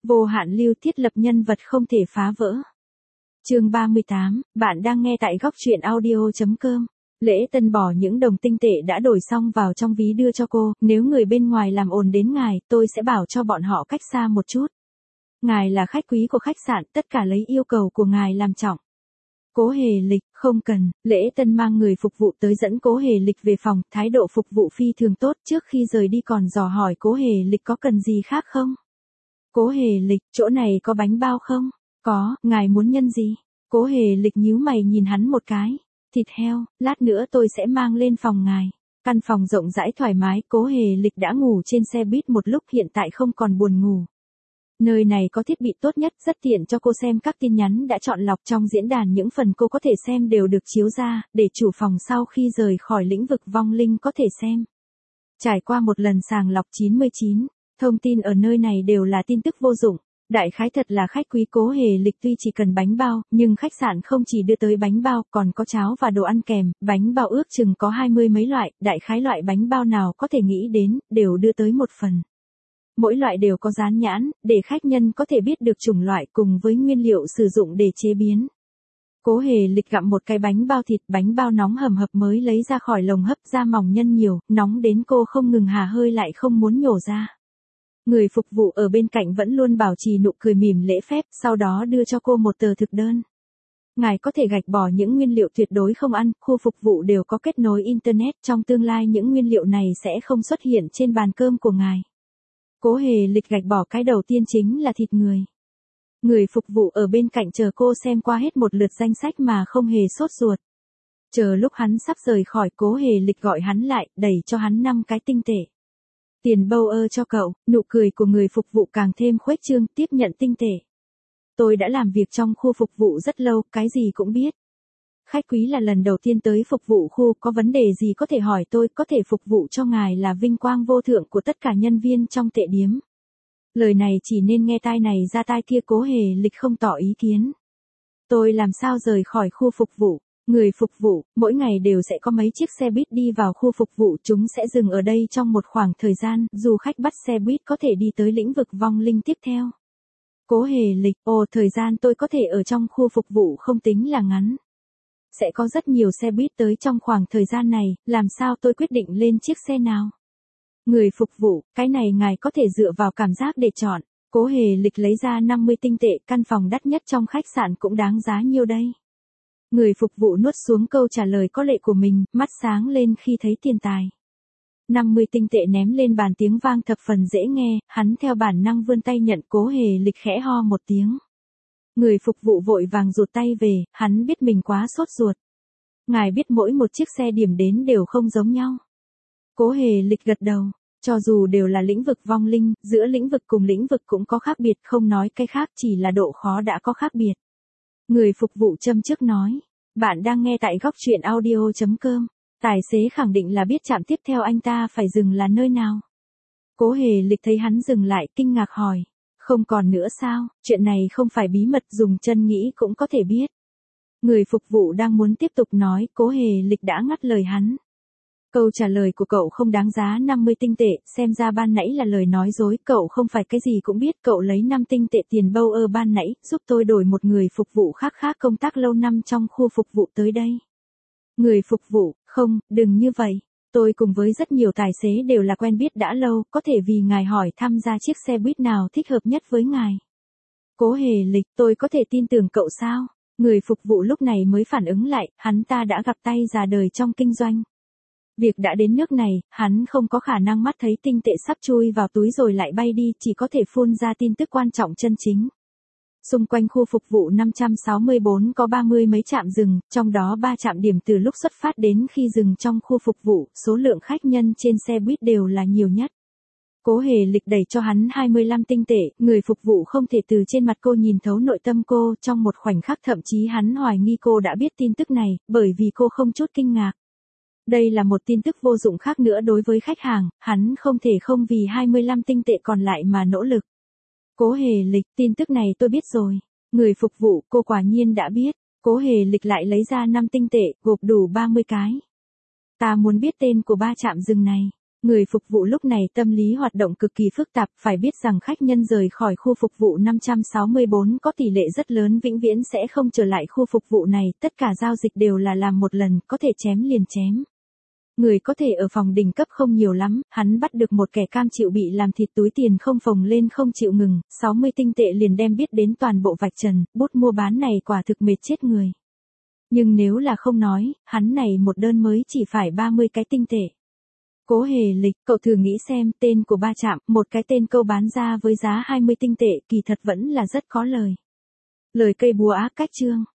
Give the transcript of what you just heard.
Vô hạn lưu thiết lập nhân vật không thể phá vỡ. Chương 38, bạn đang nghe tại góc truyện audio.com. Lễ tân bỏ những đồng tinh tệ đã đổi xong vào trong ví đưa cho cô, nếu người bên ngoài làm ồn đến ngài, tôi sẽ bảo cho bọn họ cách xa một chút. Ngài là khách quý của khách sạn, tất cả lấy yêu cầu của ngài làm trọng. Cố Hề Lịch, không cần. Lễ tân mang người phục vụ tới dẫn Cố Hề Lịch về phòng, thái độ phục vụ phi thường tốt, trước khi rời đi còn dò hỏi Cố Hề Lịch có cần gì khác không. Cố Hề Lịch, chỗ này có bánh bao không? Có, ngài muốn nhân gì? Cố Hề Lịch nhíu mày nhìn hắn một cái. Thịt heo, lát nữa tôi sẽ mang lên phòng ngài. Căn phòng rộng rãi thoải mái, Cố Hề Lịch đã ngủ trên xe buýt một lúc, hiện tại không còn buồn ngủ. Nơi này có thiết bị tốt nhất, rất tiện cho cô xem các tin nhắn đã chọn lọc trong diễn đàn, những phần cô có thể xem đều được chiếu ra, để chủ phòng sau khi rời khỏi lĩnh vực vong linh có thể xem. Trải qua một lần sàng lọc 99, thông tin ở nơi này đều là tin tức vô dụng. Đại khái thật là khách quý Cố Hề Lịch tuy chỉ cần bánh bao, nhưng khách sạn không chỉ đưa tới bánh bao, còn có cháo và đồ ăn kèm, bánh bao ước chừng có 20 mấy loại, đại khái loại bánh bao nào có thể nghĩ đến, đều đưa tới một phần. Mỗi loại đều có dán nhãn, để khách nhân có thể biết được chủng loại cùng với nguyên liệu sử dụng để chế biến. Cố Hề Lịch gặm một cái bánh bao nóng hầm hập mới lấy ra khỏi lồng hấp, da mỏng nhân nhiều, nóng đến cô không ngừng hà hơi lại không muốn nhổ ra. Người phục vụ ở bên cạnh vẫn luôn bảo trì nụ cười mỉm lễ phép, sau đó đưa cho cô một tờ thực đơn. Ngài có thể gạch bỏ những nguyên liệu tuyệt đối không ăn, khu phục vụ đều có kết nối Internet, trong tương lai những nguyên liệu này sẽ không xuất hiện trên bàn cơm của ngài. Cố Hề Lịch gạch bỏ cái đầu tiên chính là thịt người. Người phục vụ ở bên cạnh chờ cô xem qua hết một lượt danh sách mà không hề sốt ruột. Chờ lúc hắn sắp rời khỏi, Cố Hề Lịch gọi hắn lại, đẩy cho hắn 5 cái tinh tệ. Tiền bâu ơ cho cậu. Nụ cười của người phục vụ càng thêm khuếch trương, tiếp nhận tinh tệ. Tôi đã làm việc trong khu phục vụ rất lâu, cái gì cũng biết. Khách quý là lần đầu tiên tới phục vụ khu, có vấn đề gì có thể hỏi tôi, có thể phục vụ cho ngài là vinh quang vô thượng của tất cả nhân viên trong tệ điếm. Lời này chỉ nên nghe tai này ra tai kia, Cố Hề Lịch không tỏ ý kiến. Tôi làm sao rời khỏi khu phục vụ? Người phục vụ, mỗi ngày đều sẽ có mấy chiếc xe buýt đi vào khu phục vụ, chúng sẽ dừng ở đây trong một khoảng thời gian, du khách bắt xe buýt có thể đi tới lĩnh vực vong linh tiếp theo. Cố Hề Lịch, thời gian tôi có thể ở trong khu phục vụ không tính là ngắn. Sẽ có rất nhiều xe buýt tới trong khoảng thời gian này, làm sao tôi quyết định lên chiếc xe nào? Người phục vụ, cái này ngài có thể dựa vào cảm giác để chọn. Cố Hề Lịch lấy ra 50 tinh tệ, căn phòng đắt nhất trong khách sạn cũng đáng giá nhiêu đây? Người phục vụ nuốt xuống câu trả lời có lệ của mình, mắt sáng lên khi thấy tiền tài. 50 tinh tệ ném lên bàn, tiếng vang thập phần dễ nghe, hắn theo bản năng vươn tay nhận. Cố Hề Lịch khẽ ho một tiếng. Người phục vụ vội vàng rụt tay về, hắn biết mình quá sốt ruột. Ngài biết mỗi một chiếc xe điểm đến đều không giống nhau. Cố Hề Lịch gật đầu, cho dù đều là lĩnh vực vong linh, giữa lĩnh vực cùng lĩnh vực cũng có khác biệt, không nói cái khác, chỉ là độ khó đã có khác biệt. Người phục vụ châm chước nói, bạn đang nghe tại góc truyện audio.com. Tài xế khẳng định là biết trạm tiếp theo anh ta phải dừng là nơi nào. Cố Hề Lịch thấy hắn dừng lại, kinh ngạc hỏi, không còn nữa sao? Chuyện này không phải bí mật, dùng chân nghĩ cũng có thể biết. Người phục vụ đang muốn tiếp tục nói, Cố Hề Lịch đã ngắt lời hắn. Câu trả lời của cậu không đáng giá 50 tinh tệ, xem ra ban nãy là lời nói dối, cậu không phải cái gì cũng biết, cậu lấy 5 tinh tệ tiền bâu ơ ban nãy, giúp tôi đổi một người phục vụ khác công tác lâu năm trong khu phục vụ tới đây. Người phục vụ, không, đừng như vậy. Tôi cùng với rất nhiều tài xế đều là quen biết đã lâu, có thể vì ngài hỏi tham gia chiếc xe buýt nào thích hợp nhất với ngài. Cố Hề Lịch, tôi có thể tin tưởng cậu sao? Người phục vụ lúc này mới phản ứng lại, hắn ta đã gặp tay già đời trong kinh doanh. Việc đã đến nước này, hắn không có khả năng mắt thấy tinh tệ sắp chui vào túi rồi lại bay đi, chỉ có thể phun ra tin tức quan trọng chân chính. Xung quanh khu phục vụ 564 có 30 mấy trạm dừng, trong đó 3 trạm điểm từ lúc xuất phát đến khi dừng trong khu phục vụ, số lượng khách nhân trên xe buýt đều là nhiều nhất. Cố Hề Lịch đẩy cho hắn 25 tinh tệ, người phục vụ không thể từ trên mặt cô nhìn thấu nội tâm cô, trong một khoảnh khắc thậm chí hắn hoài nghi cô đã biết tin tức này, bởi vì cô không chút kinh ngạc. Đây là một tin tức vô dụng khác nữa đối với khách hàng, hắn không thể không vì 25 tinh tệ còn lại mà nỗ lực. Cố Hề Lịch, tin tức này tôi biết rồi. Người phục vụ, cô quả nhiên đã biết. Cố Hề Lịch lại lấy ra 5 tinh tệ, gộp đủ 30 cái. Ta muốn biết tên của 3 trạm dừng này. Người phục vụ lúc này tâm lý hoạt động cực kỳ phức tạp, phải biết rằng khách nhân rời khỏi khu phục vụ 564 có tỷ lệ rất lớn vĩnh viễn sẽ không trở lại khu phục vụ này, tất cả giao dịch đều là làm một lần, có thể chém liền chém. Người có thể ở phòng đỉnh cấp không nhiều lắm, hắn bắt được một kẻ cam chịu bị làm thịt túi tiền không phồng lên không chịu ngừng, 60 tinh tệ liền đem biết đến toàn bộ vạch trần, bút mua bán này quả thực mệt chết người. Nhưng nếu là không nói, hắn này một đơn mới chỉ phải 30 cái tinh tệ. Cố Hề Lịch, cậu thử nghĩ xem, tên của ba trạm, một cái tên câu bán ra với giá 20 tinh tệ, kỳ thật vẫn là rất có lời. Lời cây búa ác cách chương.